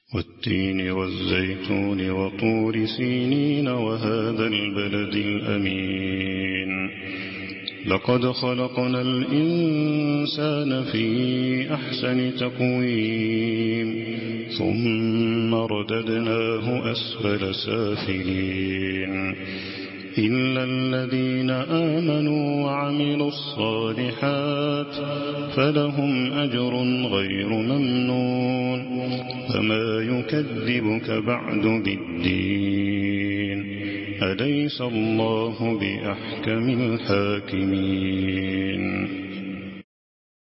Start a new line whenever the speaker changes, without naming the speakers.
والتين والزيتون وطور سينين وهذا البلد الأمين لقد خلقنا الإنسان في أحسن تقويم ثم رددناه أسفل سافلين إلا الذين آمنوا وعملوا الصالحات فلهم أجر غير ممنون فما يكذبك بعد بالدين أليس الله بأحكم الحاكمين